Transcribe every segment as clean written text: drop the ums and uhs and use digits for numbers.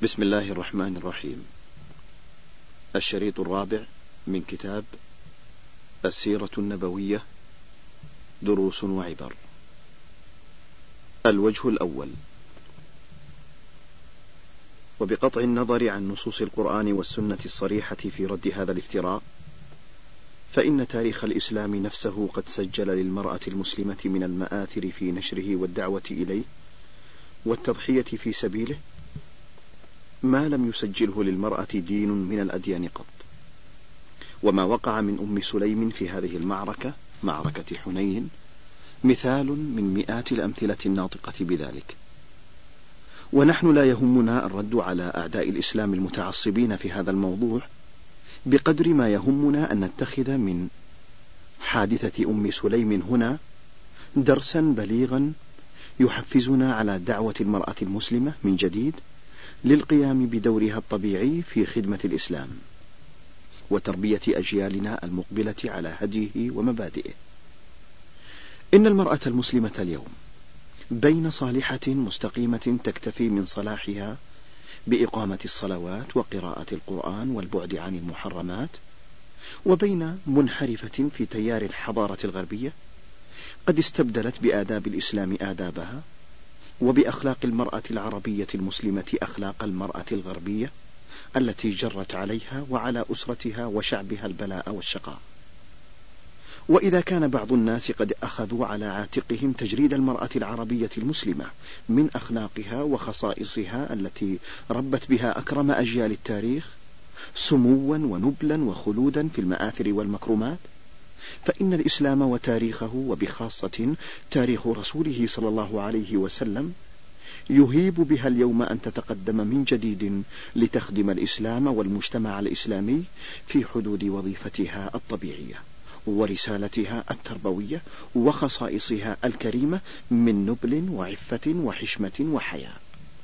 بسم الله الرحمن الرحيم. الشريط الرابع من كتاب السيرة النبوية، دروس وعبر. الوجه الأول: وبقطع النظر عن نصوص القرآن والسنة الصريحة في رد هذا الافتراء، فإن تاريخ الإسلام نفسه قد سجل للمرأة المسلمة من المآثر في نشره والدعوة إليه والتضحية في سبيله ما لم يسجله للمرأة دين من الأديان قط. وما وقع من أم سليم في هذه المعركة، معركة حنين، مثال من مئات الأمثلة الناطقة بذلك. ونحن لا يهمنا الرد على أعداء الإسلام المتعصبين في هذا الموضوع بقدر ما يهمنا أن نتخذ من حادثة أم سليم هنا درسا بليغا يحفزنا على دعوة المرأة المسلمة من جديد للقيام بدورها الطبيعي في خدمة الإسلام وتربية أجيالنا المقبلة على هديه ومبادئه. إن المرأة المسلمة اليوم بين صالحة مستقيمة تكتفي من صلاحها بإقامة الصلوات وقراءة القرآن والبعد عن المحرمات، وبين منحرفة في تيار الحضارة الغربية قد استبدلت بآداب الإسلام آدابها، وبأخلاق المرأة العربية المسلمة أخلاق المرأة الغربية التي جرت عليها وعلى أسرتها وشعبها البلاء والشقاء. وإذا كان بعض الناس قد أخذوا على عاتقهم تجريد المرأة العربية المسلمة من أخلاقها وخصائصها التي ربت بها أكرم أجيال التاريخ سموا ونبلا وخلودا في المآثر والمكرمات، فإن الإسلام وتاريخه وبخاصة تاريخ رسوله صلى الله عليه وسلم يهيب بها اليوم أن تتقدم من جديد لتخدم الإسلام والمجتمع الإسلامي في حدود وظيفتها الطبيعية ورسالتها التربوية وخصائصها الكريمة من نبل وعفة وحشمة وحياء.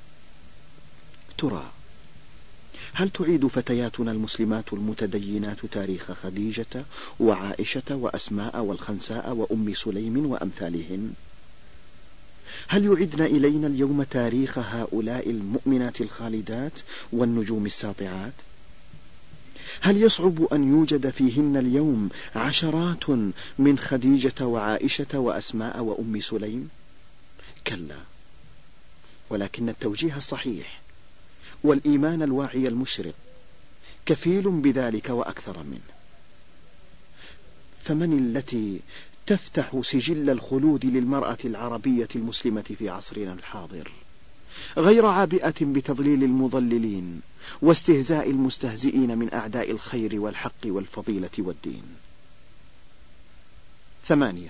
ترى هل تعيد فتياتنا المسلمات المتدينات تاريخ خديجة وعائشة وأسماء والخنساء وأم سليم وأمثالهن؟ هل يعدن إلينا اليوم تاريخ هؤلاء المؤمنات الخالدات والنجوم الساطعات؟ هل يصعب أن يوجد فيهن اليوم عشرات من خديجة وعائشة وأسماء وأم سليم؟ كلا، ولكن التوجيه الصحيح والإيمان الواعي المشرق كفيل بذلك وأكثر منه. فمن التي تفتح سجل الخلود للمرأة العربية المسلمة في عصرنا الحاضر غير عابئة بتضليل المضللين واستهزاء المستهزئين من أعداء الخير والحق والفضيلة والدين؟ 8.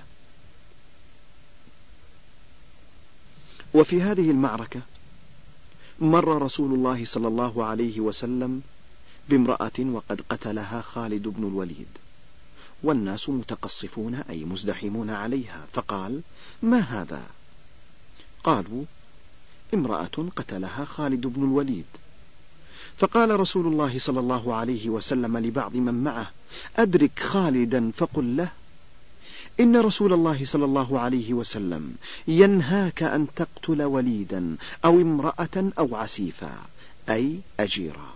وفي هذه المعركة مر رسول الله صلى الله عليه وسلم بامرأة وقد قتلها خالد بن الوليد، والناس متقصفون أي مزدحمون عليها، فقال: ما هذا؟ قالوا: امرأة قتلها خالد بن الوليد. فقال رسول الله صلى الله عليه وسلم لبعض من معه: أدرك خالدا فقل له إن رسول الله صلى الله عليه وسلم ينهاك أن تقتل وليدا أو امرأة أو عسيفا، أي أجيرا.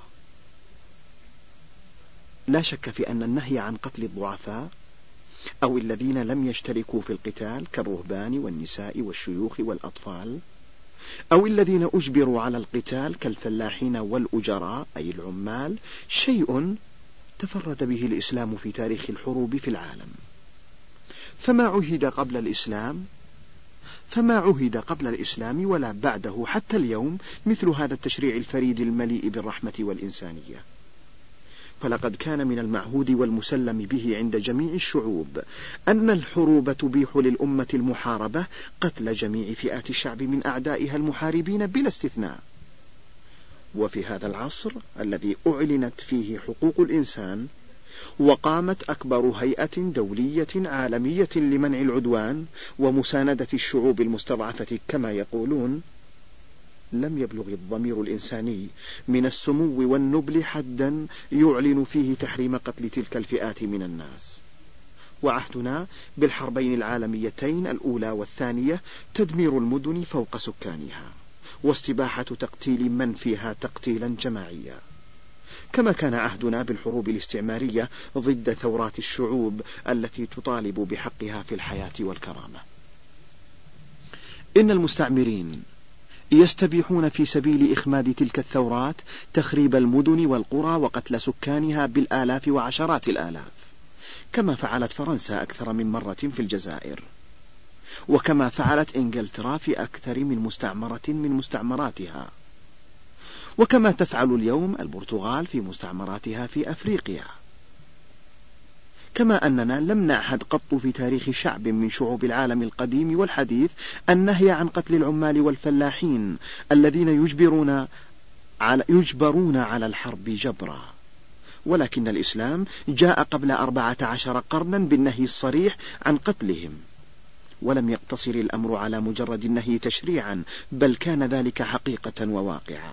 لا شك في أن النهي عن قتل الضعفاء أو الذين لم يشتركوا في القتال كالرهبان والنساء والشيوخ والأطفال، أو الذين أجبروا على القتال كالفلاحين والأجراء أي العمال، شيء تفرد به الإسلام في تاريخ الحروب في العالم. فما عهد قبل الإسلام ولا بعده حتى اليوم مثل هذا التشريع الفريد المليء بالرحمة والإنسانية. فلقد كان من المعهود والمسلم به عند جميع الشعوب أن الحروب تبيح للأمة المحاربة قتل جميع فئات الشعب من أعدائها المحاربين بلا استثناء. وفي هذا العصر الذي أعلنت فيه حقوق الإنسان وقامت أكبر هيئة دولية عالمية لمنع العدوان ومساندة الشعوب المستضعفة كما يقولون، لم يبلغ الضمير الإنساني من السمو والنبل حدا يعلن فيه تحريم قتل تلك الفئات من الناس. وعهدنا بالحربين العالميتين الأولى والثانية تدمير المدن فوق سكانها واستباحة تقتيل من فيها تقتيلا جماعيا، كما كان عهدنا بالحروب الاستعمارية ضد ثورات الشعوب التي تطالب بحقها في الحياة والكرامة. إن المستعمرين يستبيحون في سبيل إخماد تلك الثورات تخريب المدن والقرى وقتل سكانها بالآلاف وعشرات الآلاف، كما فعلت فرنسا أكثر من مرة في الجزائر، وكما فعلت إنجلترا في أكثر من مستعمرة من مستعمراتها، وكما تفعل اليوم البرتغال في مستعمراتها في أفريقيا. كما أننا لم نعهد قط في تاريخ شعب من شعوب العالم القديم والحديث النهي عن قتل العمال والفلاحين الذين يجبرون على الحرب جبرا، ولكن الإسلام جاء قبل 14 قرنا بالنهي الصريح عن قتلهم، ولم يقتصر الأمر على مجرد النهي تشريعا، بل كان ذلك حقيقة وواقعا.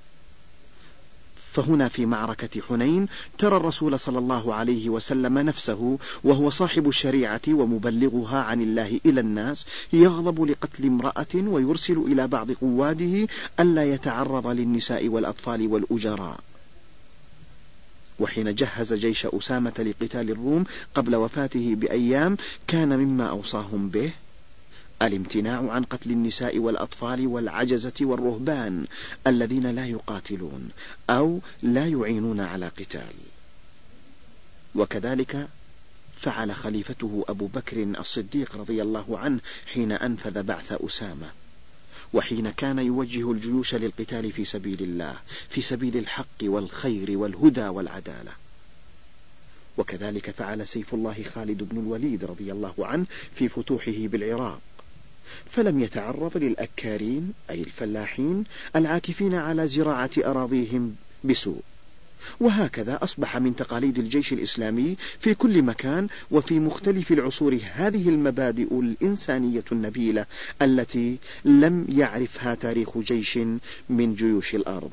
فهنا في معركة حنين ترى الرسول صلى الله عليه وسلم نفسه وهو صاحب الشريعة ومبلغها عن الله إلى الناس يغضب لقتل امرأة ويرسل إلى بعض قواده ألا يتعرض للنساء والأطفال والأجراء. وحين جهز جيش أسامة لقتال الروم قبل وفاته بأيام كان مما أوصاهم به الامتناع عن قتل النساء والأطفال والعجزة والرهبان الذين لا يقاتلون أو لا يعينون على قتال. وكذلك فعل خليفته أبو بكر الصديق رضي الله عنه حين أنفذ بعث أسامة، وحين كان يوجه الجيوش للقتال في سبيل الله، في سبيل الحق والخير والهدى والعدالة. وكذلك فعل سيف الله خالد بن الوليد رضي الله عنه في فتوحه بالعراق، فلم يتعرض للأكارين أي الفلاحين العاكفين على زراعة أراضيهم بسوء. وهكذا أصبح من تقاليد الجيش الإسلامي في كل مكان وفي مختلف العصور هذه المبادئ الإنسانية النبيلة التي لم يعرفها تاريخ جيش من جيوش الأرض.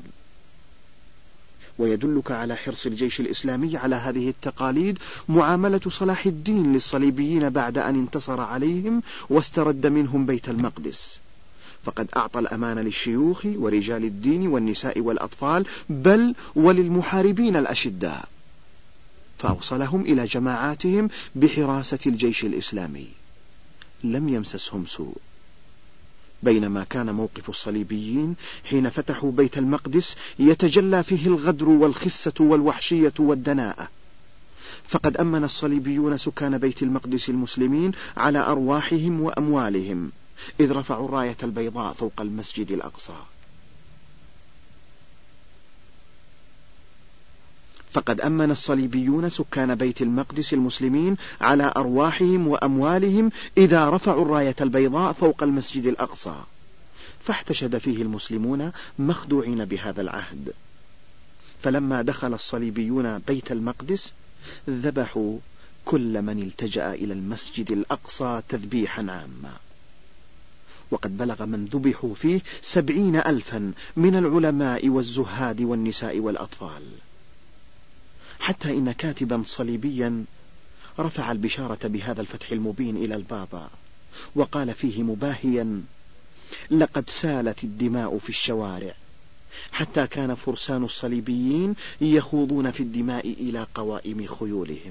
ويدلك على حرص الجيش الإسلامي على هذه التقاليد معاملة صلاح الدين للصليبيين بعد أن انتصر عليهم واسترد منهم بيت المقدس، فقد أعطى الأمان للشيوخ ورجال الدين والنساء والأطفال بل وللمحاربين الأشداء، فأوصلهم إلى جماعاتهم بحراسة الجيش الإسلامي، لم يمسسهم سوء. بينما كان موقف الصليبيين حين فتحوا بيت المقدس يتجلى فيه الغدر والخسة والوحشية والدناءة، فقد أمن الصليبيون سكان بيت المقدس المسلمين على أرواحهم وأموالهم إذ رفعوا الراية البيضاء فوق المسجد الأقصى. فقد أمن الصليبيون سكان بيت المقدس المسلمين على أرواحهم وأموالهم إذا رفعوا الراية البيضاء فوق المسجد الأقصى، فاحتشد فيه المسلمون مخدوعين بهذا العهد. فلما دخل الصليبيون بيت المقدس ذبحوا كل من التجأ إلى المسجد الأقصى تذبيحا عاما، وقد بلغ من ذبحوا فيه 70,000 من العلماء والزهاد والنساء والأطفال، حتى إن كاتبا صليبيا رفع البشارة بهذا الفتح المبين إلى البابا وقال فيه مباهيا: لقد سالت الدماء في الشوارع حتى كان فرسان الصليبيين يخوضون في الدماء إلى قوائم خيولهم.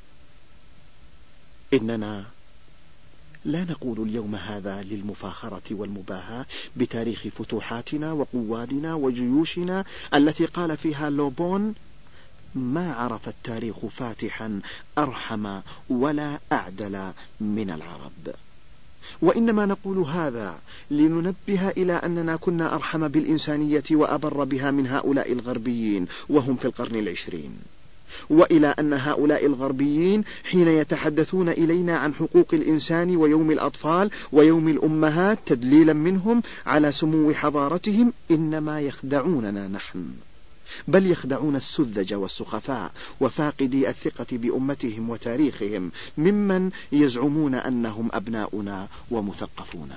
إننا لا نقول اليوم هذا للمفاخرة والمباهاة بتاريخ فتوحاتنا وقوادنا وجيوشنا التي قال فيها لوبون: ما عرف التاريخ فاتحا أرحم ولا أعدل من العرب. وإنما نقول هذا لننبه إلى أننا كنا أرحم بالإنسانية وأبر بها من هؤلاء الغربيين وهم في القرن 20، وإلى أن هؤلاء الغربيين حين يتحدثون إلينا عن حقوق الإنسان ويوم الأطفال ويوم الأمهات تدليلا منهم على سمو حضارتهم إنما يخدعوننا نحن، بل يخدعون السذج والسخفاء وفاقدي الثقة بأمتهم وتاريخهم ممن يزعمون أنهم أبناؤنا ومثقفون.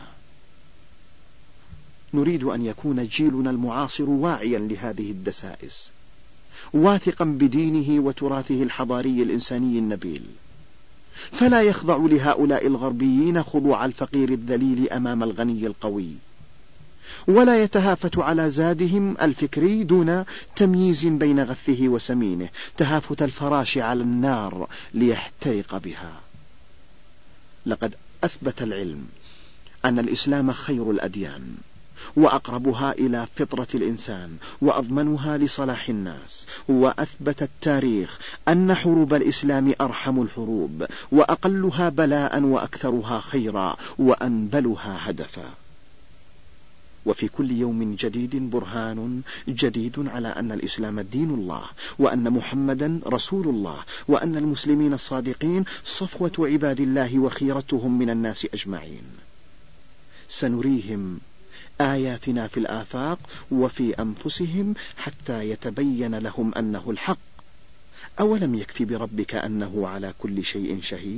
نريد أن يكون جيلنا المعاصر واعيا لهذه الدسائس، واثقا بدينه وتراثه الحضاري الإنساني النبيل، فلا يخضع لهؤلاء الغربيين خضوع الفقير الذليل أمام الغني القوي، ولا يتهافت على زادهم الفكري دون تمييز بين غثه وسمينه، تهافت الفراش على النار ليحترق بها. لقد أثبت العلم أن الإسلام خير الأديان وأقربها إلى فطرة الإنسان وأضمنها لصلاح الناس، وأثبت التاريخ أن حروب الإسلام أرحم الحروب وأقلها بلاء وأكثرها خيرا وأنبلها هدفا. وفي كل يوم جديد برهان جديد على أن الإسلام دين الله، وأن محمدا رسول الله، وأن المسلمين الصادقين صفوة عباد الله وخيرتهم من الناس أجمعين. سنريهم آياتنا في الآفاق وفي أنفسهم حتى يتبين لهم أنه الحق. أولم يكف بربك أنه على كل شيء شهيد؟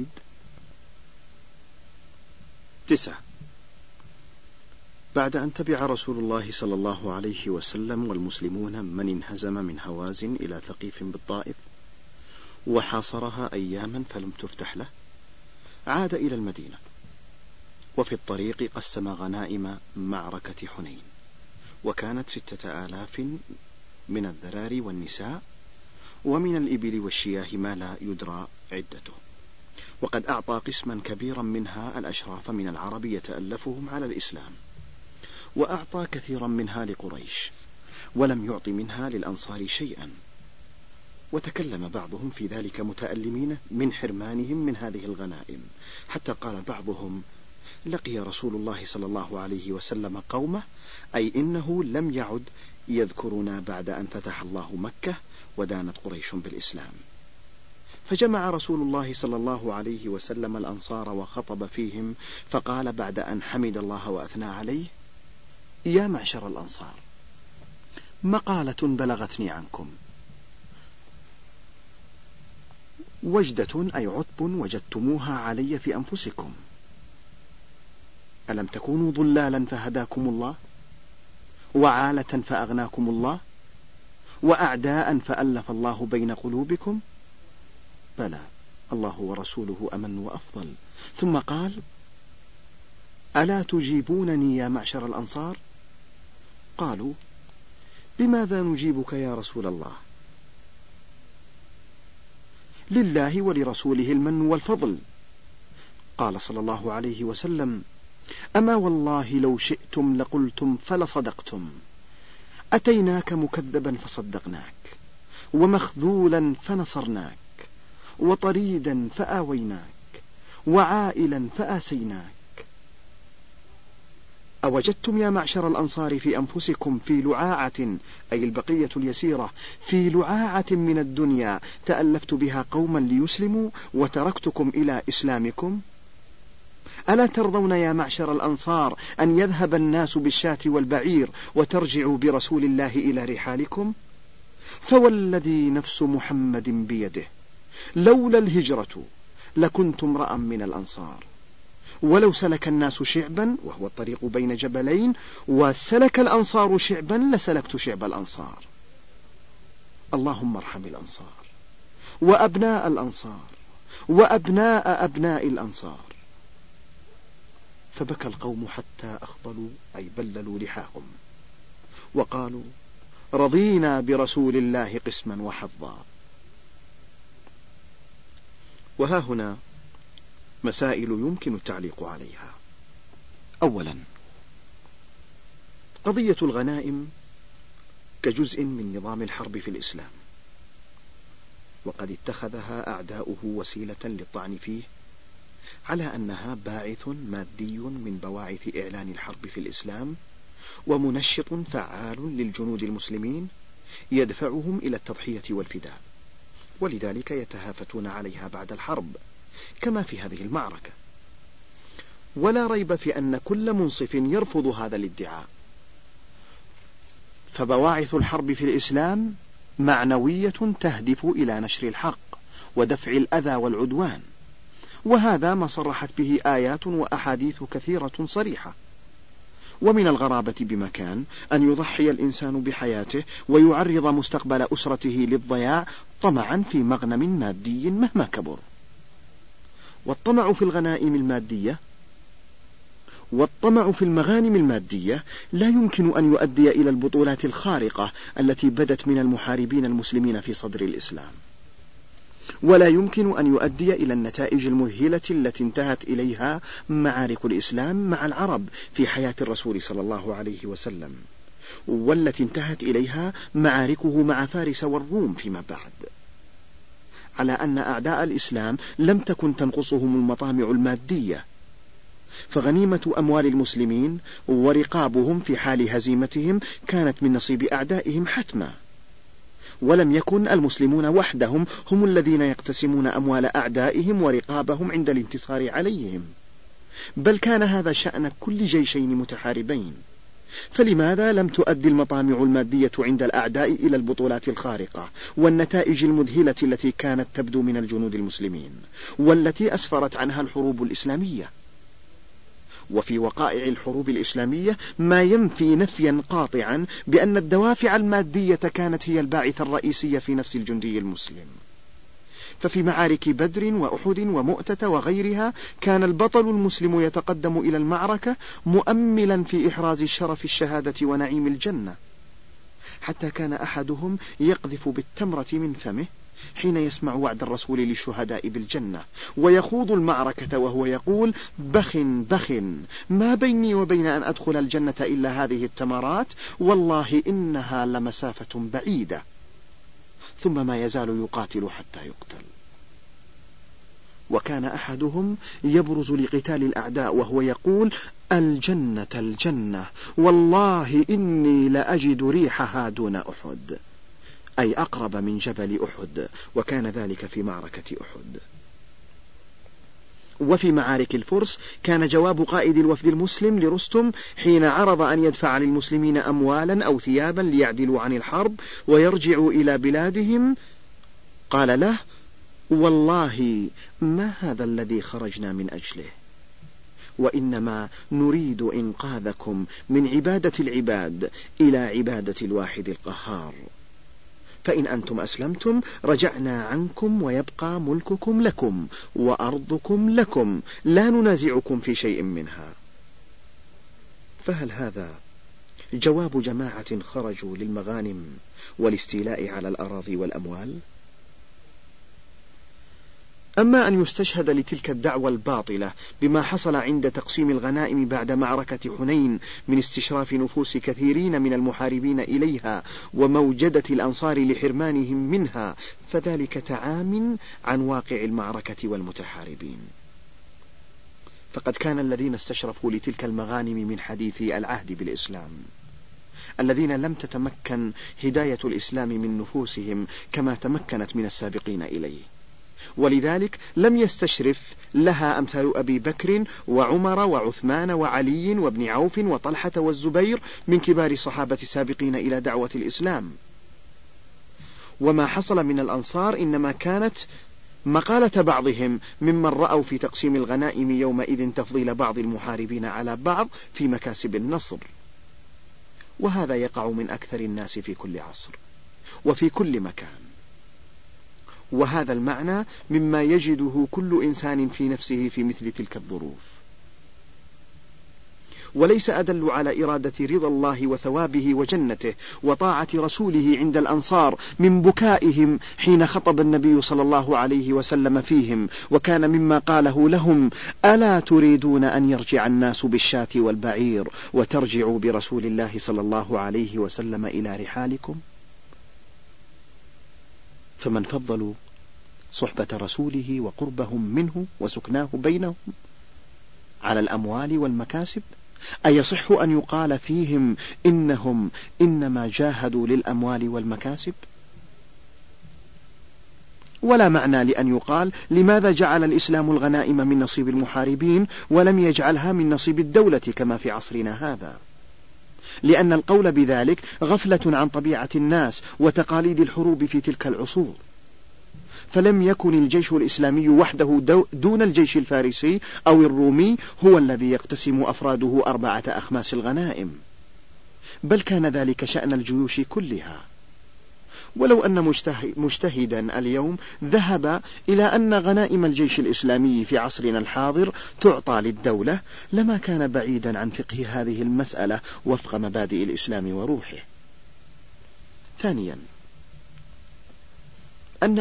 9. بعد أن تبع رسول الله صلى الله عليه وسلم والمسلمون من انهزم من هوازن إلى ثقيف بالطائف وحاصرها أياما فلم تفتح له، عاد إلى المدينة، وفي الطريق قسم غنائم معركة حنين، وكانت 6000 من الذراري والنساء، ومن الإبل والشياه ما لا يدرى عدته. وقد أعطى قسما كبيرا منها الأشراف من العرب يتألفهم على الإسلام، وأعطى كثيرا منها لقريش، ولم يعط منها للأنصار شيئا. وتكلم بعضهم في ذلك متألمين من حرمانهم من هذه الغنائم، حتى قال بعضهم: لقي رسول الله صلى الله عليه وسلم قومه، أي إنه لم يعد يذكرنا بعد أن فتح الله مكة ودانت قريش بالإسلام. فجمع رسول الله صلى الله عليه وسلم الأنصار وخطب فيهم، فقال بعد أن حمد الله وأثنى عليه: يا معشر الأنصار، مقالة بلغتني عنكم، وجدة أي عتب وجدتموها علي في أنفسكم. ألم تكونوا ضلالا فهداكم الله، وعالة فأغناكم الله، وأعداء فألف الله بين قلوبكم؟ بلى، الله ورسوله أمن وأفضل. ثم قال: ألا تجيبونني يا معشر الأنصار؟ قالوا: بماذا نجيبك يا رسول الله؟ لله ولرسوله المن والفضل. قال صلى الله عليه وسلم: أما والله لو شئتم لقلتم فلصدقتم. أتيناك مكذبا فصدقناك، ومخذولا فنصرناك، وطريدا فآويناك، وعائلا فآسيناك. أوجدتم يا معشر الأنصار في أنفسكم في لعاعة، أي البقية اليسيرة، في لعاعة من الدنيا تألفت بها قوما ليسلموا وتركتكم إلى إسلامكم؟ ألا ترضون يا معشر الأنصار أن يذهب الناس بالشاة والبعير وترجعوا برسول الله إلى رحالكم؟ فوالذي نفس محمد بيده لولا الهجرة لكنت امرأ من الأنصار، ولو سلك الناس شعبا وهو الطريق بين جبلين وسلك الأنصار شعبا لسلكت شعب الأنصار. اللهم ارحم الأنصار وأبناء الأنصار وأبناء أبناء الأنصار. فبكى القوم حتى أخضلوا، أي بللوا لحاهم، وقالوا: رضينا برسول الله قسما وحظا. وها هنا مسائل يمكن التعليق عليها. أولا، قضية الغنائم كجزء من نظام الحرب في الإسلام، وقد اتخذها أعداؤه وسيلة للطعن فيه على أنها باعث مادي من بواعث إعلان الحرب في الإسلام، ومنشط فعال للجنود المسلمين يدفعهم إلى التضحية والفداء، ولذلك يتهافتون عليها بعد الحرب كما في هذه المعركة. ولا ريب في أن كل منصف يرفض هذا الادعاء، فبواعث الحرب في الإسلام معنوية تهدف إلى نشر الحق ودفع الأذى والعدوان، وهذا ما صرحت به آيات وأحاديث كثيرة صريحة. ومن الغرابة بمكان أن يضحي الإنسان بحياته ويعرض مستقبل أسرته للضياع طمعا في مغنم مادي مهما كبر. والطمع في الغنائم المادية والطمع في المغانم المادية لا يمكن أن يؤدي إلى البطولات الخارقة التي بدت من المحاربين المسلمين في صدر الإسلام، ولا يمكن أن يؤدي إلى النتائج المذهلة التي انتهت إليها معارك الإسلام مع العرب في حياة الرسول صلى الله عليه وسلم، والتي انتهت إليها معاركه مع فارس والروم فيما بعد، على أن أعداء الإسلام لم تكن تنقصهم المطامع المادية، فغنيمة أموال المسلمين ورقابهم في حال هزيمتهم كانت من نصيب أعدائهم حتما، ولم يكن المسلمون وحدهم هم الذين يقتسمون أموال أعدائهم ورقابهم عند الانتصار عليهم، بل كان هذا شأن كل جيشين متحاربين. فلماذا لم تؤدي المطامع المادية عند الأعداء إلى البطولات الخارقة والنتائج المذهلة التي كانت تبدو من الجنود المسلمين، والتي أسفرت عنها الحروب الإسلامية؟ وفي وقائع الحروب الإسلامية ما ينفي نفيا قاطعا بأن الدوافع المادية كانت هي الباعث الرئيسي في نفس الجندي المسلم. ففي معارك بدر وأحد ومؤتة وغيرها كان البطل المسلم يتقدم إلى المعركة مؤملا في إحراز شرف الشهادة ونعيم الجنة، حتى كان أحدهم يقذف بالتمرة من فمه حين يسمع وعد الرسول للشهداء بالجنة، ويخوض المعركة وهو يقول: بخ بخ، ما بيني وبين أن أدخل الجنة إلا هذه التمرات، والله إنها لمسافة بعيدة. ثم ما يزال يقاتل حتى يقتل. وكان أحدهم يبرز لقتال الأعداء وهو يقول: الجنة الجنة، والله إني لأجد ريحها دون أحد، أي أقرب من جبل أحد، وكان ذلك في معركة أحد. وفي معارك الفرس كان جواب قائد الوفد المسلم لرستم حين عرض أن يدفع للمسلمين أموالا أو ثيابا ليعدلوا عن الحرب ويرجعوا إلى بلادهم، قال له: والله ما هذا الذي خرجنا من أجله، وإنما نريد إنقاذكم من عبادة العباد إلى عبادة الواحد القهار، فإن أنتم أسلمتم رجعنا عنكم ويبقى ملككم لكم وأرضكم لكم، لا ننازعكم في شيء منها. فهل هذا جواب جماعة خرجوا للمغانم والاستيلاء على الأراضي والأموال؟ أما أن يستشهد لتلك الدعوة الباطلة بما حصل عند تقسيم الغنائم بعد معركة حنين من استشراف نفوس كثيرين من المحاربين إليها وموجدة الأنصار لحرمانهم منها، فذلك تعام عن واقع المعركة والمتحاربين. فقد كان الذين استشرفوا لتلك المغانم من حديثي العهد بالإسلام الذين لم تتمكن هداية الإسلام من نفوسهم كما تمكنت من السابقين إليه، ولذلك لم يستشرف لها أمثال أبي بكر وعمر وعثمان وعلي وابن عوف وطلحة والزبير من كبار الصحابة السابقين إلى دعوة الإسلام. وما حصل من الأنصار إنما كانت مقالة بعضهم ممن رأوا في تقسيم الغنائم يومئذ تفضيل بعض المحاربين على بعض في مكاسب النصر، وهذا يقع من أكثر الناس في كل عصر وفي كل مكان، وهذا المعنى مما يجده كل إنسان في نفسه في مثل تلك الظروف. وليس أدل على إرادة رضا الله وثوابه وجنته وطاعة رسوله عند الأنصار من بكائهم حين خطب النبي صلى الله عليه وسلم فيهم، وكان مما قاله لهم: ألا تريدون أن يرجع الناس بالشاة والبعير وترجعوا برسول الله صلى الله عليه وسلم إلى رحالكم؟ فمن فضلوا صحبة رسوله وقربهم منه وسكناه بينهم على الأموال والمكاسب، أيصح أن يقال فيهم إنهم إنما جاهدوا للأموال والمكاسب؟ ولا معنى لأن يقال: لماذا جعل الإسلام الغنائم من نصيب المحاربين ولم يجعلها من نصيب الدولة كما في عصرنا هذا؟ لأن القول بذلك غفلة عن طبيعة الناس وتقاليد الحروب في تلك العصور، فلم يكن الجيش الإسلامي وحده دون الجيش الفارسي أو الرومي هو الذي يقتسم أفراده 4 أخماس الغنائم، بل كان ذلك شأن الجيوش كلها. ولو أن مجتهدا اليوم ذهب إلى أن غنائم الجيش الإسلامي في عصرنا الحاضر تعطى للدولة لما كان بعيدا عن فقه هذه المسألة وفق مبادئ الإسلام وروحه. ثانيا، أن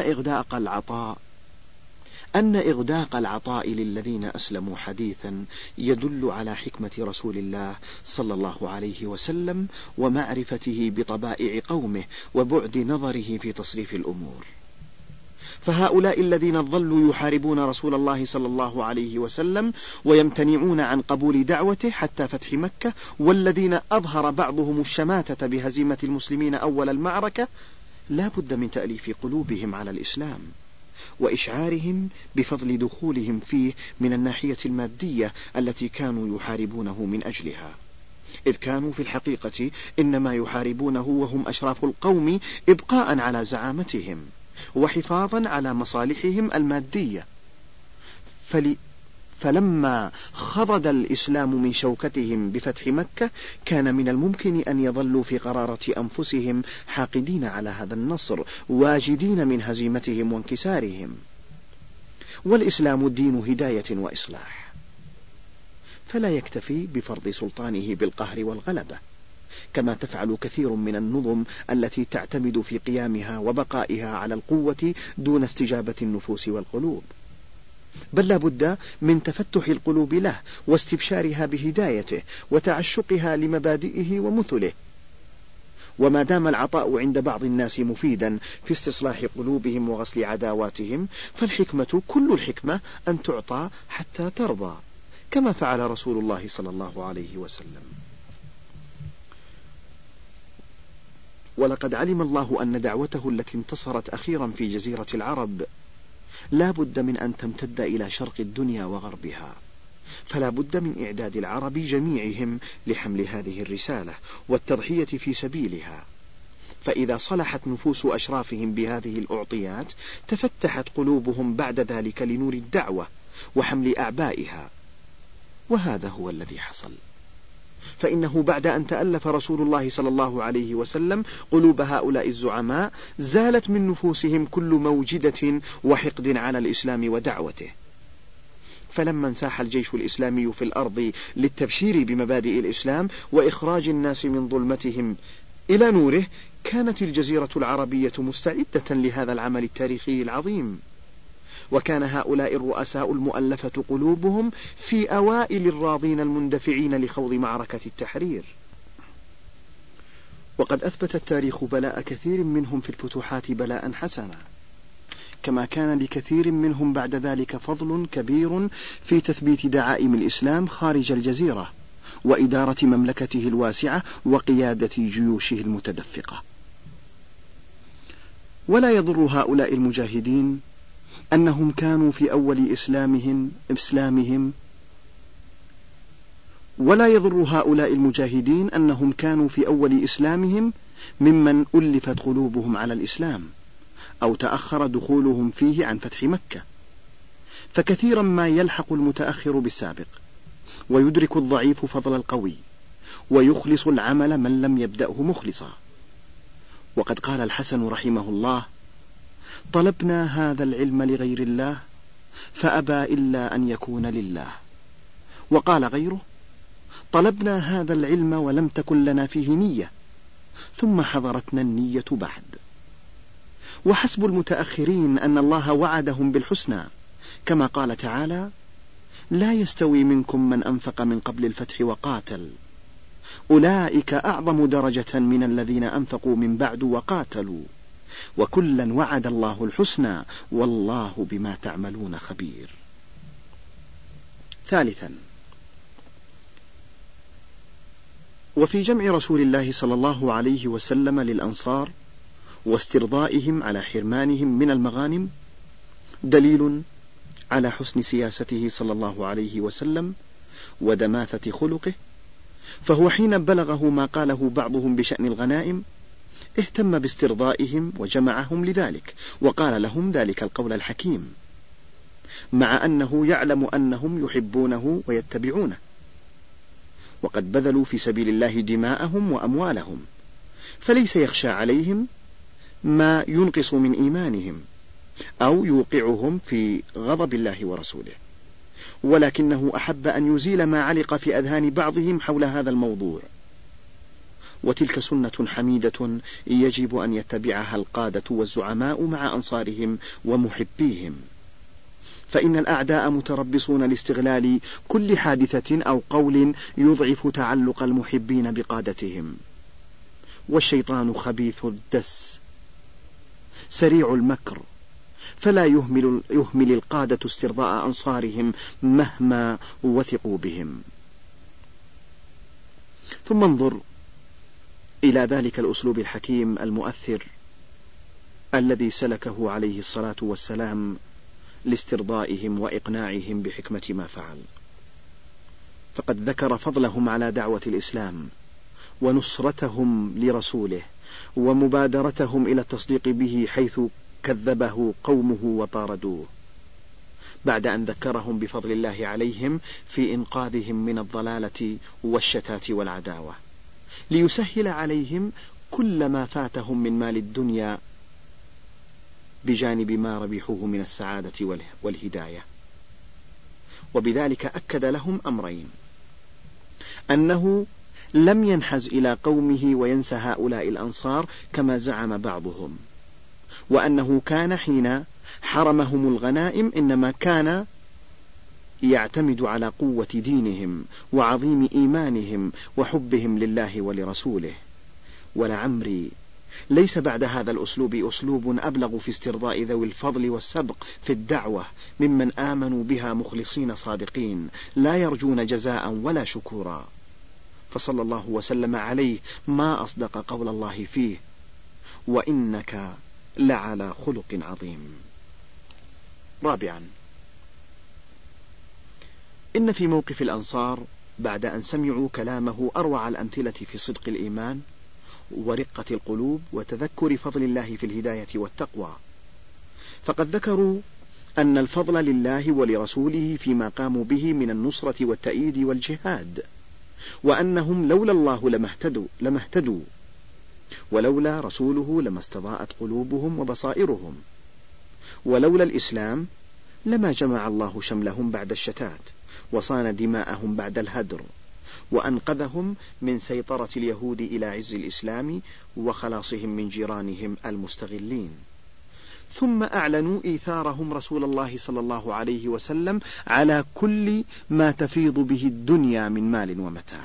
إغداق العطاء للذين أسلموا حديثا يدل على حكمة رسول الله صلى الله عليه وسلم ومعرفته بطبائع قومه وبعد نظره في تصريف الأمور. فهؤلاء الذين ظلوا يحاربون رسول الله صلى الله عليه وسلم ويمتنعون عن قبول دعوته حتى فتح مكة، والذين أظهر بعضهم الشماتة بهزيمة المسلمين أول المعركة، لا بد من تأليف قلوبهم على الإسلام وإشعارهم بفضل دخولهم فيه من الناحية المادية التي كانوا يحاربونه من أجلها، إذ كانوا في الحقيقة إنما يحاربونه وهم أشراف القوم إبقاء على زعامتهم وحفاظا على مصالحهم المادية. فلما خضد الإسلام من شوكتهم بفتح مكة، كان من الممكن أن يظلوا في قرارة أنفسهم حاقدين على هذا النصر، واجدين من هزيمتهم وانكسارهم. والإسلام دين هداية وإصلاح، فلا يكتفي بفرض سلطانه بالقهر والغلبة، كما تفعل كثير من النظم التي تعتمد في قيامها وبقائها على القوة دون استجابة النفوس والقلوب، بل لا بد من تفتح القلوب له واستبشارها بهدايته وتعشقها لمبادئه ومثله. وما دام العطاء عند بعض الناس مفيدا في استصلاح قلوبهم وغسل عداواتهم، فالحكمة كل الحكمة أن تعطى حتى ترضى، كما فعل رسول الله صلى الله عليه وسلم. ولقد علم الله أن دعوته التي انتصرت أخيرا في جزيرة العرب لا بد من أن تمتد إلى شرق الدنيا وغربها، فلا بد من إعداد العرب جميعهم لحمل هذه الرسالة والتضحية في سبيلها. فإذا صلحت نفوس أشرافهم بهذه الأعطيات، تفتحت قلوبهم بعد ذلك لنور الدعوة وحمل أعبائها، وهذا هو الذي حصل. فإنه بعد أن تألف رسول الله صلى الله عليه وسلم قلوب هؤلاء الزعماء، زالت من نفوسهم كل موجدة وحقد على الإسلام ودعوته. فلما انساح الجيش الإسلامي في الأرض للتبشير بمبادئ الإسلام وإخراج الناس من ظلمتهم إلى نوره، كانت الجزيرة العربية مستعدة لهذا العمل التاريخي العظيم. وكان هؤلاء الرؤساء المؤلفة قلوبهم في أوائل الراضين المندفعين لخوض معركة التحرير. وقد أثبت التاريخ بلاء كثير منهم في الفتوحات بلاء حسنا، كما كان لكثير منهم بعد ذلك فضل كبير في تثبيت دعائم الإسلام خارج الجزيرة وإدارة مملكته الواسعة وقيادة جيوشه المتدفقة. ولا يضر هؤلاء المجاهدين أنهم كانوا في أول إسلامهم ولا يضر هؤلاء المجاهدين أنهم كانوا في أول إسلامهم ممن ألفت قلوبهم على الإسلام أو تأخر دخولهم فيه عن فتح مكة، فكثيرا ما يلحق المتأخر بالسابق ويدرك الضعيف فضل القوي ويخلص العمل من لم يبدأه مخلصا. وقد قال الحسن رحمه الله: طلبنا هذا العلم لغير الله فأبى إلا أن يكون لله. وقال غيره: طلبنا هذا العلم ولم تكن لنا فيه نية ثم حضرتنا النية بعد. وحسب المتأخرين أن الله وعدهم بالحسنى، كما قال تعالى: لا يستوي منكم من أنفق من قبل الفتح وقاتل أولئك أعظم درجة من الذين أنفقوا من بعد وقاتلوا وكلا وعد الله الحسنى والله بما تعملون خبير. ثالثا، وفي جمع رسول الله صلى الله عليه وسلم للأنصار واسترضائهم على حرمانهم من المغانم دليل على حسن سياسته صلى الله عليه وسلم ودماثة خلقه، فهو حين بلغه ما قاله بعضهم بشأن الغنائم اهتم باسترضائهم وجمعهم لذلك وقال لهم ذلك القول الحكيم، مع أنه يعلم أنهم يحبونه ويتبعونه وقد بذلوا في سبيل الله دماءهم وأموالهم، فليس يخشى عليهم ما ينقص من إيمانهم أو يوقعهم في غضب الله ورسوله، ولكنه أحب أن يزيل ما علق في أذهان بعضهم حول هذا الموضوع، وتلك سنة حميدة يجب أن يتبعها القادة والزعماء مع أنصارهم ومحبيهم، فإن الأعداء متربصون لاستغلال كل حادثة أو قول يضعف تعلق المحبين بقادتهم، والشيطان خبيث الدس سريع المكر، فلا يهمل القادة استرضاء أنصارهم مهما وثقوا بهم. ثم انظر إلى ذلك الأسلوب الحكيم المؤثر الذي سلكه عليه الصلاة والسلام لاسترضائهم وإقناعهم بحكمة ما فعل، فقد ذكر فضلهم على دعوة الإسلام ونصرتهم لرسوله ومبادرتهم إلى التصديق به حيث كذبه قومه وطاردوه، بعد أن ذكرهم بفضل الله عليهم في إنقاذهم من الضلالة والشتات والعداوة، ليسهل عليهم كل ما فاتهم من مال الدنيا بجانب ما ربحوه من السعادة والهداية. وبذلك أكد لهم أمرين: أنه لم ينحز إلى قومه وينسى هؤلاء الأنصار كما زعم بعضهم، وأنه كان حين حرمهم الغنائم إنما كان يعتمد على قوة دينهم وعظيم إيمانهم وحبهم لله ولرسوله. ولعمري ليس بعد هذا الأسلوب أسلوب أبلغ في استرضاء ذوي الفضل والسبق في الدعوة ممن آمنوا بها مخلصين صادقين لا يرجون جزاء ولا شكورا، فصلى الله وسلم عليه ما أصدق قول الله فيه: وإنك لعلى خلق عظيم. رابعا، إن في موقف الأنصار بعد أن سمعوا كلامه أروع الأمثلة في صدق الإيمان ورقة القلوب وتذكر فضل الله في الهداية والتقوى، فقد ذكروا أن الفضل لله ولرسوله فيما قاموا به من النصرة والتأييد والجهاد، وأنهم لولا الله لما اهتدوا، ولولا رسوله لما استضاءت قلوبهم وبصائرهم، ولولا الإسلام لما جمع الله شملهم بعد الشتات وصان دماءهم بعد الهدر، وأنقذهم من سيطرة اليهود إلى عز الإسلام وخلاصهم من جيرانهم المستغلين. ثم أعلنوا إيثارهم رسول الله صلى الله عليه وسلم على كل ما تفيض به الدنيا من مال ومتاع.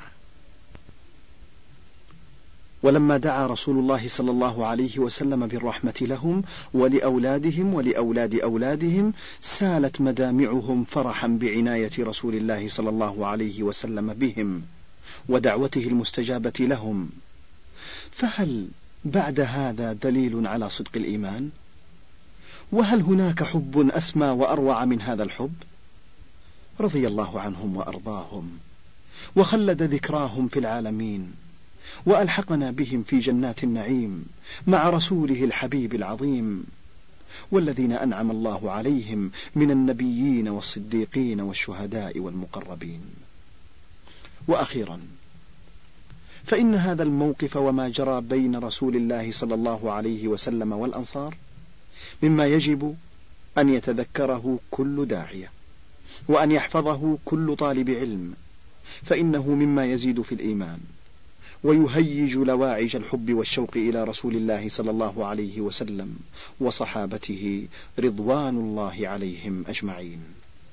ولما دعا رسول الله صلى الله عليه وسلم بالرحمة لهم ولأولادهم ولأولاد أولادهم سالت مدامعهم فرحا بعناية رسول الله صلى الله عليه وسلم بهم ودعوته المستجابة لهم. فهل بعد هذا دليل على صدق الإيمان؟ وهل هناك حب أسمى وأروع من هذا الحب؟ رضي الله عنهم وأرضاهم وخلد ذكراهم في العالمين، وألحقنا بهم في جنات النعيم مع رسوله الحبيب العظيم، والذين أنعم الله عليهم من النبيين والصديقين والشهداء والمقربين. وأخيرا، فإن هذا الموقف وما جرى بين رسول الله صلى الله عليه وسلم والأنصار مما يجب أن يتذكره كل داعية وأن يحفظه كل طالب علم، فإنه مما يزيد في الإيمان ويهيج لواعج الحب والشوق إلى رسول الله صلى الله عليه وسلم وصحابته رضوان الله عليهم أجمعين.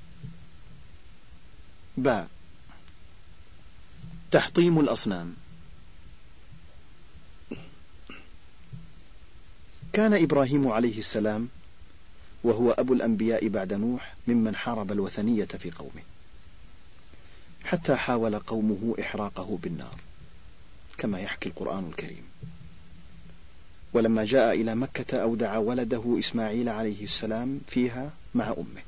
باء تحطيم الأصنام. كان إبراهيم عليه السلام وهو أبو الأنبياء بعد نوح ممن حارب الوثنية في قومه، حتى حاول قومه إحراقه بالنار كما يحكي القرآن الكريم. ولما جاء إلى مكة أودع ولده إسماعيل عليه السلام فيها مع أمه،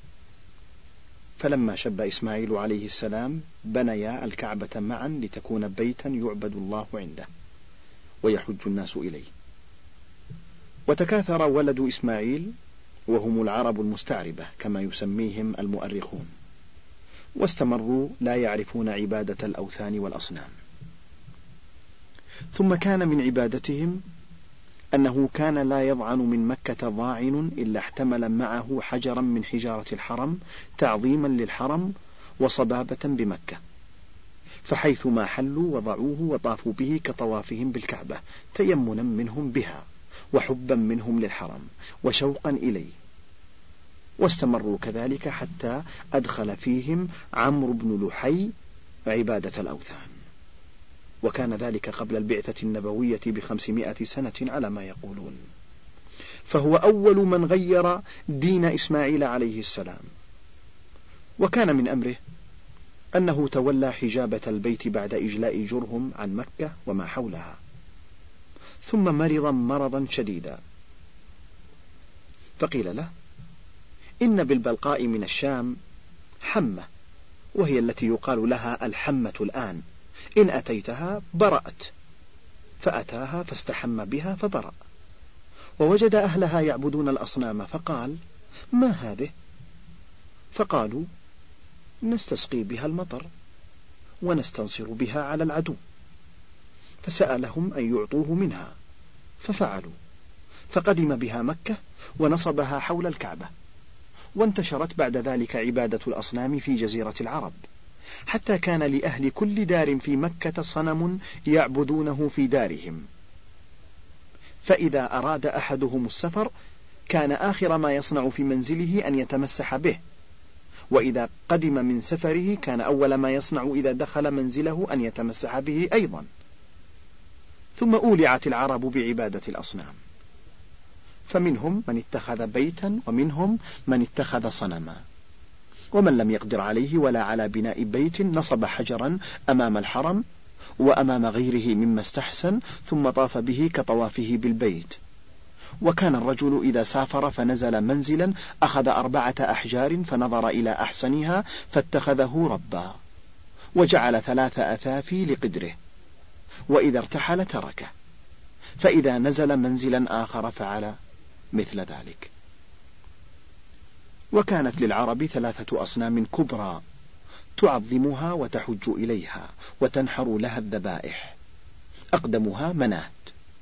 فلما شب إسماعيل عليه السلام بنيا الكعبة معا لتكون بيتا يعبد الله عنده ويحج الناس إليه. وتكاثر ولد إسماعيل وهم العرب المستعربة كما يسميهم المؤرخون، واستمروا لا يعرفون عبادة الأوثان والأصنام. ثم كان من عبادتهم أنه كان لا يضعن من مكة ضاعن إلا احتمل معه حجرا من حجارة الحرم تعظيما للحرم وصبابة بمكة، فحيثما حلوا وضعوه وطافوا به كطوافهم بالكعبة تيمنا منهم بها وحبا منهم للحرم وشوقا إليه. واستمروا كذلك حتى أدخل فيهم عمرو بن لحي عبادة الأوثان، وكان ذلك قبل البعثة النبوية ب500 سنة على ما يقولون، فهو أول من غير دين إسماعيل عليه السلام. وكان من أمره أنه تولى حجابة البيت بعد إجلاء جرهم عن مكة وما حولها، ثم مرض مرضا شديدا، فقيل له: إن بالبلقاء من الشام حمة، وهي التي يقال لها الحمة الآن، إن أتيتها برأت، فأتاها فاستحم بها فبرأ، ووجد أهلها يعبدون الأصنام فقال: ما هذه؟ فقالوا: نستسقي بها المطر ونستنصر بها على العدو، فسألهم أن يعطوه منها ففعلوا، فقدم بها مكة ونصبها حول الكعبة، وانتشرت بعد ذلك عبادة الأصنام في جزيرة العرب، حتى كان لأهل كل دار في مكة صنم يعبدونه في دارهم، فإذا أراد أحدهم السفر كان آخر ما يصنع في منزله أن يتمسح به، وإذا قدم من سفره كان أول ما يصنع إذا دخل منزله أن يتمسح به أيضا. ثم أولعت العرب بعبادة الأصنام، فمنهم من اتخذ بيتا ومنهم من اتخذ صنما، ومن لم يقدر عليه ولا على بناء بيت نصب حجرا أمام الحرم وأمام غيره مما استحسن، ثم طاف به كطوافه بالبيت. وكان الرجل إذا سافر فنزل منزلا أخذ 4 أحجار فنظر إلى أحسنها فاتخذه ربا، وجعل 3 أثافي لقدره، وإذا ارتحل تركه، فإذا نزل منزلا آخر فعل مثل ذلك. وكانت للعرب 3 أصنام كبرى تعظمها وتحج إليها وتنحر لها الذبائح، أقدمها منات،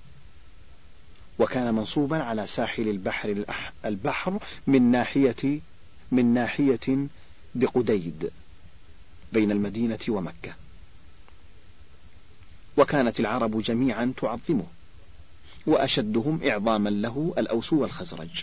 وكان منصوبا على ساحل البحر من ناحية بقديد بين المدينة ومكة، وكانت العرب جميعا تعظمه، وأشدهم إعظاما له الأوس والخزرج.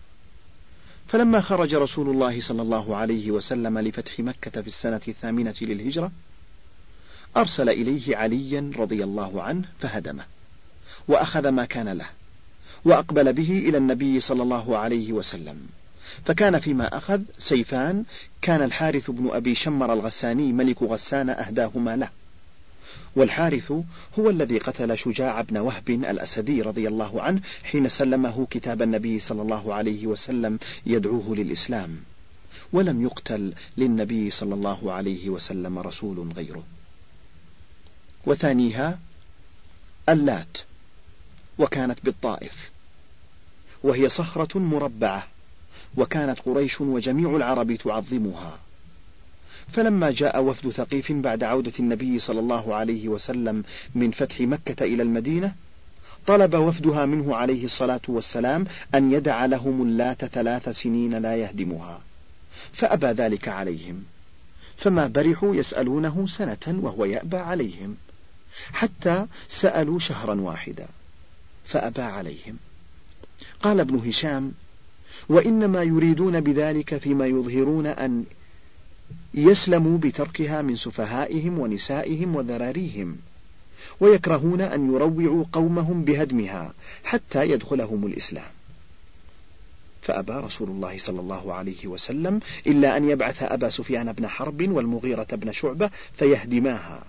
فلما خرج رسول الله صلى الله عليه وسلم لفتح مكة في السنة 8 للهجرة أرسل إليه عليا رضي الله عنه فهدمه وأخذ ما كان له، وأقبل به إلى النبي صلى الله عليه وسلم، فكان فيما أخذ سيفان كان الحارث بن أبي شمر الغساني ملك غسان أهداهما له، والحارث هو الذي قتل شجاع بن وهب الأسدي رضي الله عنه حين سلمه كتاب النبي صلى الله عليه وسلم يدعوه للإسلام، ولم يقتل للنبي صلى الله عليه وسلم رسول غيره. وثانيها اللات، وكانت بالطائف، وهي صخرة مربعة، وكانت قريش وجميع العرب تعظمها. فلما جاء وفد ثقيف بعد عودة النبي صلى الله عليه وسلم من فتح مكة إلى المدينة، طلب وفدها منه عليه الصلاة والسلام أن يدع لهم اللات 3 سنين لا يهدمها، فأبى ذلك عليهم، فما برحوا يسألونه سنة وهو يأبى عليهم، حتى سألوا شهرا واحدا فأبى عليهم. قال ابن هشام: وإنما يريدون بذلك فيما يظهرون أن يسلموا بتركها من سفهائهم ونسائهم وذراريهم، ويكرهون أن يروعوا قومهم بهدمها حتى يدخلهم الإسلام. فأبى رسول الله صلى الله عليه وسلم إلا أن يبعث أبا سفيان بن حرب والمغيرة بن شعبة فيهدماها.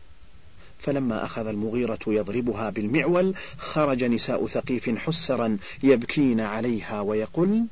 فلما أخذ المغيرة يضربها بالمعول خرج نساء ثقيف حسرا يبكين عليها ويقول: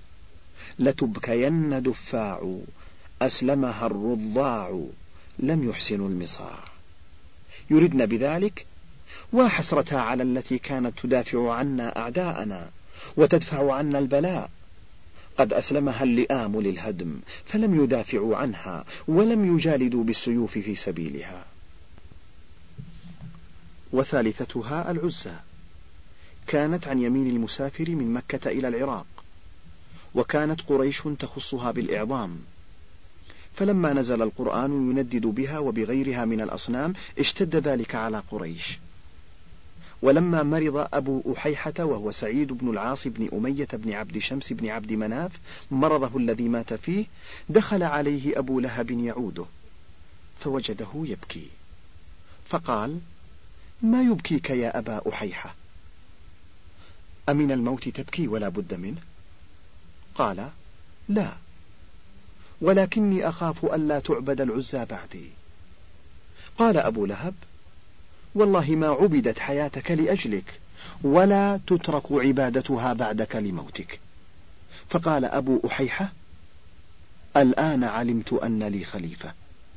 لتبكين دفاع أسلمها الرضاع لم يحسنوا المصاع، يردن بذلك: وحسرتها على التي كانت تدافع عنا أعداءنا وتدفع عنا البلاء، قد أسلمها اللئام للهدم فلم يدافعوا عنها ولم يجالدوا بالسيوف في سبيلها. وثالثتها العزى، كانت عن يمين المسافر من مكة إلى العراق، وكانت قريش تخصها بالإعظام، فلما نزل القرآن يندد بها وبغيرها من الأصنام اشتد ذلك على قريش. ولما مرض أبو أحيحة وهو سعيد بن العاص بن أمية بن عبد شمس بن عبد مناف مرضه الذي مات فيه، دخل عليه أبو لهب يعوده فوجده يبكي، فقال: ما يبكيك يا أبا أحيحة؟ أمن الموت تبكي ولا بد منه؟ قال: لا، ولكني أخاف ألا تعبد العزى بعدي. قال أبو لهب: والله ما عبدت حياتك لأجلك، ولا تترك عبادتها بعدك لموتك. فقال أبو أحيحة: الآن علمت أن لي خليفة.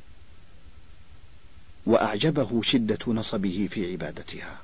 وأعجبه شدة نصبه في عبادتها.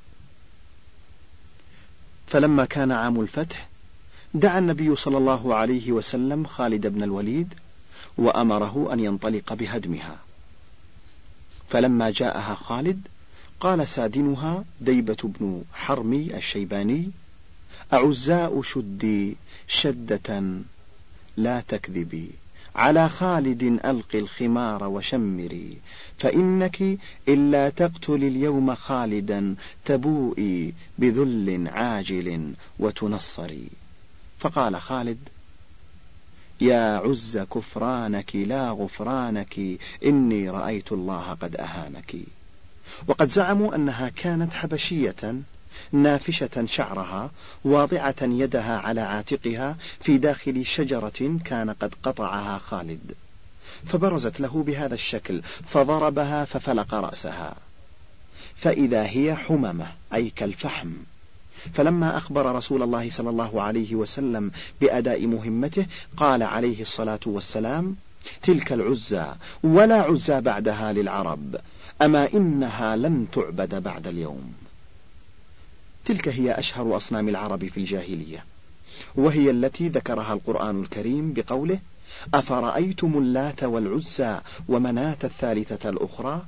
فلما كان عام الفتح دعا النبي صلى الله عليه وسلم خالد بن الوليد وأمره أن ينطلق بهدمها. فلما جاءها خالد قال سادنها ديبة بن حرمي الشيباني: أعزاء شدي شدة لا تكذبي، على خالد ألقي الخمار وشمري، فإنك إلا تقتل اليوم خالدا تبوئي بذل عاجل وتنصري. فقال خالد: يا عز كفرانك لا غفرانك، إني رأيت الله قد أهانك. وقد زعموا أنها كانت حبشية نافشة شعرها، واضعة يدها على عاتقها في داخل شجرة كان قد قطعها خالد، فبرزت له بهذا الشكل فضربها ففلق رأسها، فإذا هي حممة أي كالفحم. فلما أخبر رسول الله صلى الله عليه وسلم بأداء مهمته قال عليه الصلاة والسلام: تلك العزى ولا عزى بعدها للعرب، أما إنها لن تعبد بعد اليوم. تلك هي أشهر أصنام العرب في الجاهلية، وهي التي ذكرها القرآن الكريم بقوله: أفرأيتم اللات والعزى ومناة الثالثة الأخرى.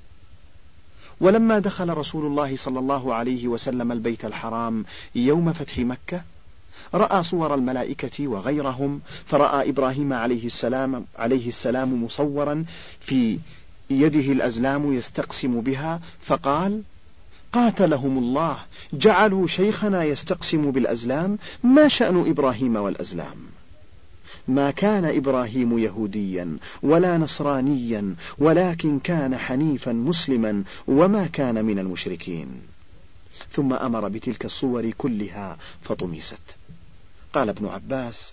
ولما دخل رسول الله صلى الله عليه وسلم البيت الحرام يوم فتح مكة رأى صور الملائكة وغيرهم، فرأى إبراهيم عليه السلام مصورا في يده الأزلام يستقسم بها، فقال: قاتلهم الله، جعلوا شيخنا يستقسم بالأزلام، ما شأن إبراهيم والأزلام؟ ما كان إبراهيم يهوديا ولا نصرانيا، ولكن كان حنيفا مسلما وما كان من المشركين. ثم أمر بتلك الصور كلها فطمست. قال ابن عباس: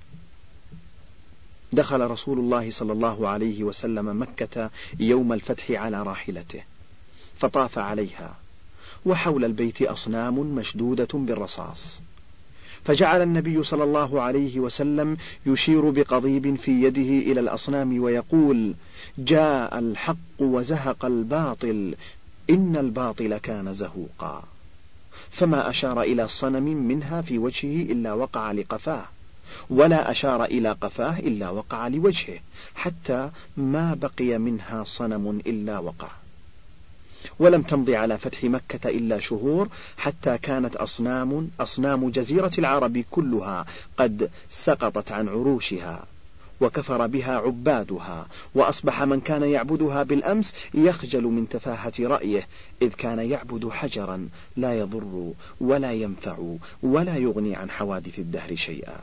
دخل رسول الله صلى الله عليه وسلم مكة يوم الفتح على راحلته، فطاف عليها، وحول البيت أصنام مشدودة بالرصاص، فجعل النبي صلى الله عليه وسلم يشير بقضيب في يده إلى الأصنام ويقول: جاء الحق وزهق الباطل، إن الباطل كان زهوقا. فما أشار إلى صنم منها في وجهه إلا وقع لقفاه، ولا أشار إلى قفاه إلا وقع لوجهه، حتى ما بقي منها صنم إلا وقع. ولم تمض على فتح مكة إلا شهور حتى كانت أصنام جزيرة العرب كلها قد سقطت عن عروشها، وكفر بها عبادها، وأصبح من كان يعبدها بالأمس يخجل من تفاهة رأيه، إذ كان يعبد حجرا لا يضر ولا ينفع ولا يغني عن حوادث الدهر شيئا.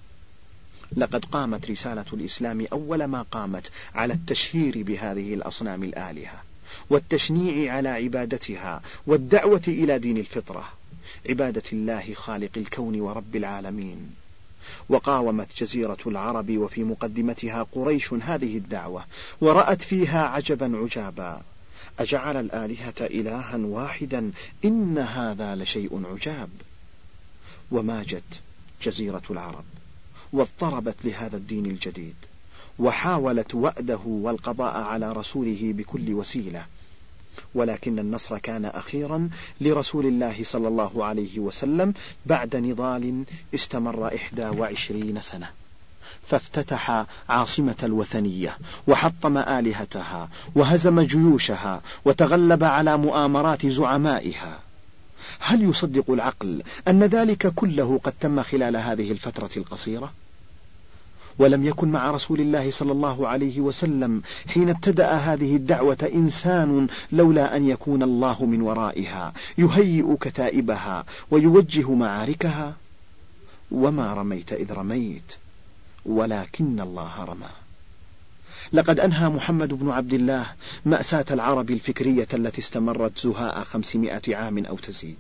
لقد قامت رسالة الإسلام أول ما قامت على التشهير بهذه الأصنام الآلهة، والتشنيع على عبادتها، والدعوة إلى دين الفطرة، عبادة الله خالق الكون ورب العالمين. وقاومت جزيرة العرب وفي مقدمتها قريش هذه الدعوة، ورأت فيها عجبا عجابا: أجعل الآلهة إلها واحدا، إن هذا لشيء عجاب. وماجت جزيرة العرب واضطربت لهذا الدين الجديد، وحاولت وأده والقضاء على رسوله بكل وسيلة، ولكن النصر كان أخيرا لرسول الله صلى الله عليه وسلم بعد نضال استمر 21 سنة، فافتتح عاصمة الوثنية، وحطم آلهتها، وهزم جيوشها، وتغلب على مؤامرات زعمائها، هل يصدق العقل أن ذلك كله قد تم خلال هذه الفترة القصيرة؟ ولم يكن مع رسول الله صلى الله عليه وسلم حين ابتدأ هذه الدعوة إنسان لولا أن يكون الله من ورائها يهيئ كتائبها ويوجه معاركها. وما رميت إذ رميت ولكن الله رمى. لقد أنهى محمد بن عبد الله مأساة العرب الفكرية التي استمرت زهاء 500 عام أو تزيد،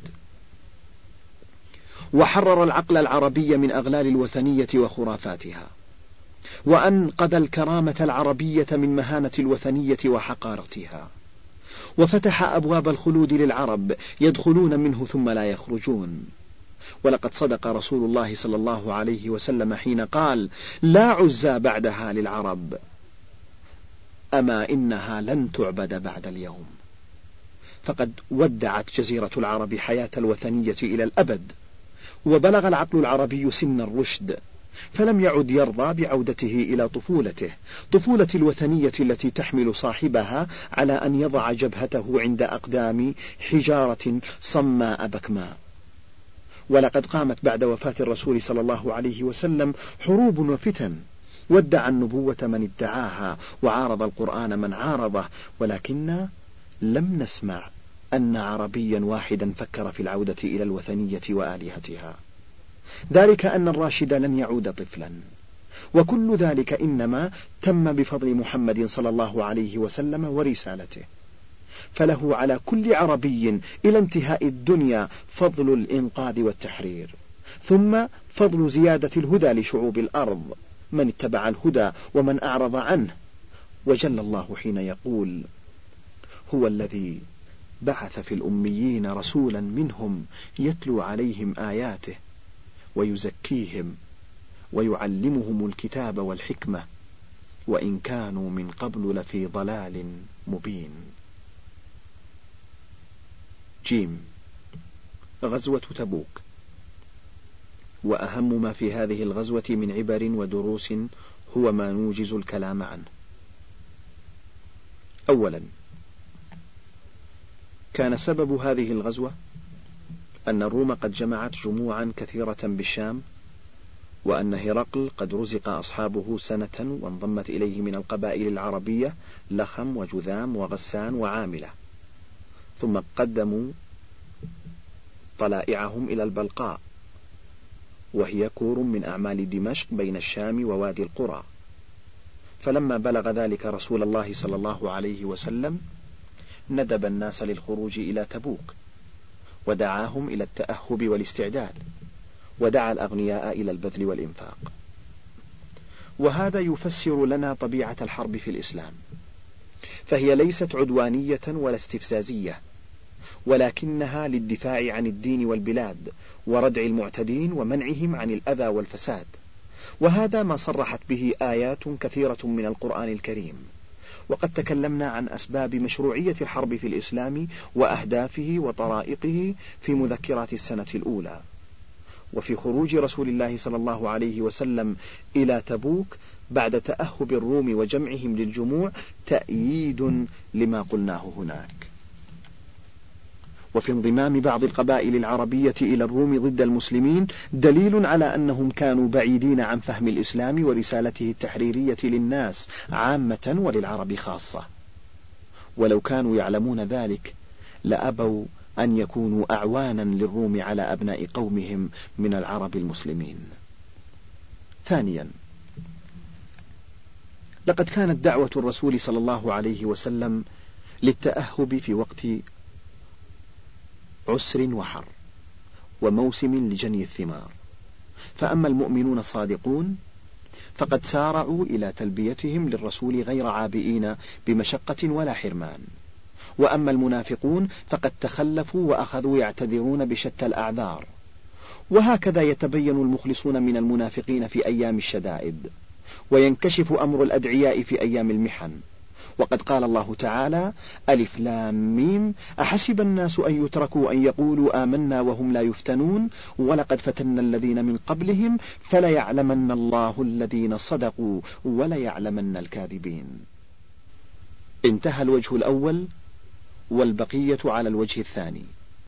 وحرر العقل العربي من أغلال الوثنية وخرافاتها، وأنقذ الكرامة العربية من مهانة الوثنية وحقارتها، وفتح أبواب الخلود للعرب يدخلون منه ثم لا يخرجون. ولقد صدق رسول الله صلى الله عليه وسلم حين قال: لا عزى بعدها للعرب، أما إنها لن تعبد بعد اليوم. فقد ودعت جزيرة العرب حياة الوثنية إلى الأبد، وبلغ العقل العربي سن الرشد، فلم يعد يرضى بعودته إلى طفولة الوثنية التي تحمل صاحبها على أن يضع جبهته عند أقدام حجارة صماء بكماء. ولقد قامت بعد وفاة الرسول صلى الله عليه وسلم حروب وفتن، وادعى النبوة من ادعاها، وعارض القرآن من عارضه، ولكن لم نسمع أن عربيا واحدا فكر في العودة إلى الوثنية وآلهتها. ذلك أن الراشد لن يعود طفلا، وكل ذلك إنما تم بفضل محمد صلى الله عليه وسلم ورسالته. فله على كل عربي إلى انتهاء الدنيا فضل الإنقاذ والتحرير، ثم فضل زيادة الهدى لشعوب الأرض، من اتبع الهدى ومن أعرض عنه. وجل الله حين يقول: هو الذي بعث في الأميين رسولا منهم يتلو عليهم آياته ويزكيهم ويعلمهم الكتاب والحكمة وإن كانوا من قبل لفي ضلال مبين. جيم. غزوة تبوك. وأهم ما في هذه الغزوة من عبر ودروس هو ما نوجز الكلام عنه. أولا، كان سبب هذه الغزوة أن الروم قد جمعت جموعا كثيرة بالشام، وأن هرقل قد رزق أصحابه سنة وانضمت إليه من القبائل العربية لخم وجذام وغسان وعاملة، ثم قدموا طلائعهم إلى البلقاء، وهي كور من أعمال دمشق بين الشام ووادي القرى. فلما بلغ ذلك رسول الله صلى الله عليه وسلم ندب الناس للخروج إلى تبوك، ودعاهم إلى التأهب والاستعداد، ودعا الأغنياء إلى البذل والإنفاق. وهذا يفسر لنا طبيعة الحرب في الإسلام، فهي ليست عدوانية ولا استفزازية، ولكنها للدفاع عن الدين والبلاد وردع المعتدين ومنعهم عن الأذى والفساد. وهذا ما صرحت به آيات كثيرة من القرآن الكريم. وقد تكلمنا عن أسباب مشروعية الحرب في الإسلام وأهدافه وطرائقه في مذكرات السنة الأولى. وفي خروج رسول الله صلى الله عليه وسلم إلى تبوك بعد تأهب الروم وجمعهم للجموع تأييد لما قلناه هناك. وفي انضمام بعض القبائل العربية إلى الروم ضد المسلمين دليل على أنهم كانوا بعيدين عن فهم الإسلام ورسالته التحريرية للناس عامة وللعرب خاصة، ولو كانوا يعلمون ذلك لأبوا أن يكونوا أعوانا للروم على أبناء قومهم من العرب المسلمين. ثانيا، لقد كانت دعوة الرسول صلى الله عليه وسلم للتأهب في وقت عسر وحر وموسم لجني الثمار، فأما المؤمنون الصادقون فقد سارعوا إلى تلبيتهم للرسول غير عابئين بمشقة ولا حرمان، وأما المنافقون فقد تخلفوا وأخذوا يعتذرون بشتى الأعذار. وهكذا يتبين المخلصون من المنافقين في أيام الشدائد، وينكشف أمر الأدعياء في أيام المحن. وقد قال الله تعالى: ألف لام ميم أحسب الناس أن يتركوا أن يقولوا آمنا وهم لا يفتنون ولقد فتنا الذين من قبلهم فليعلمن الله الذين صدقوا وليعلمن الكاذبين. انتهى الوجه الأول، والبقية على الوجه الثاني.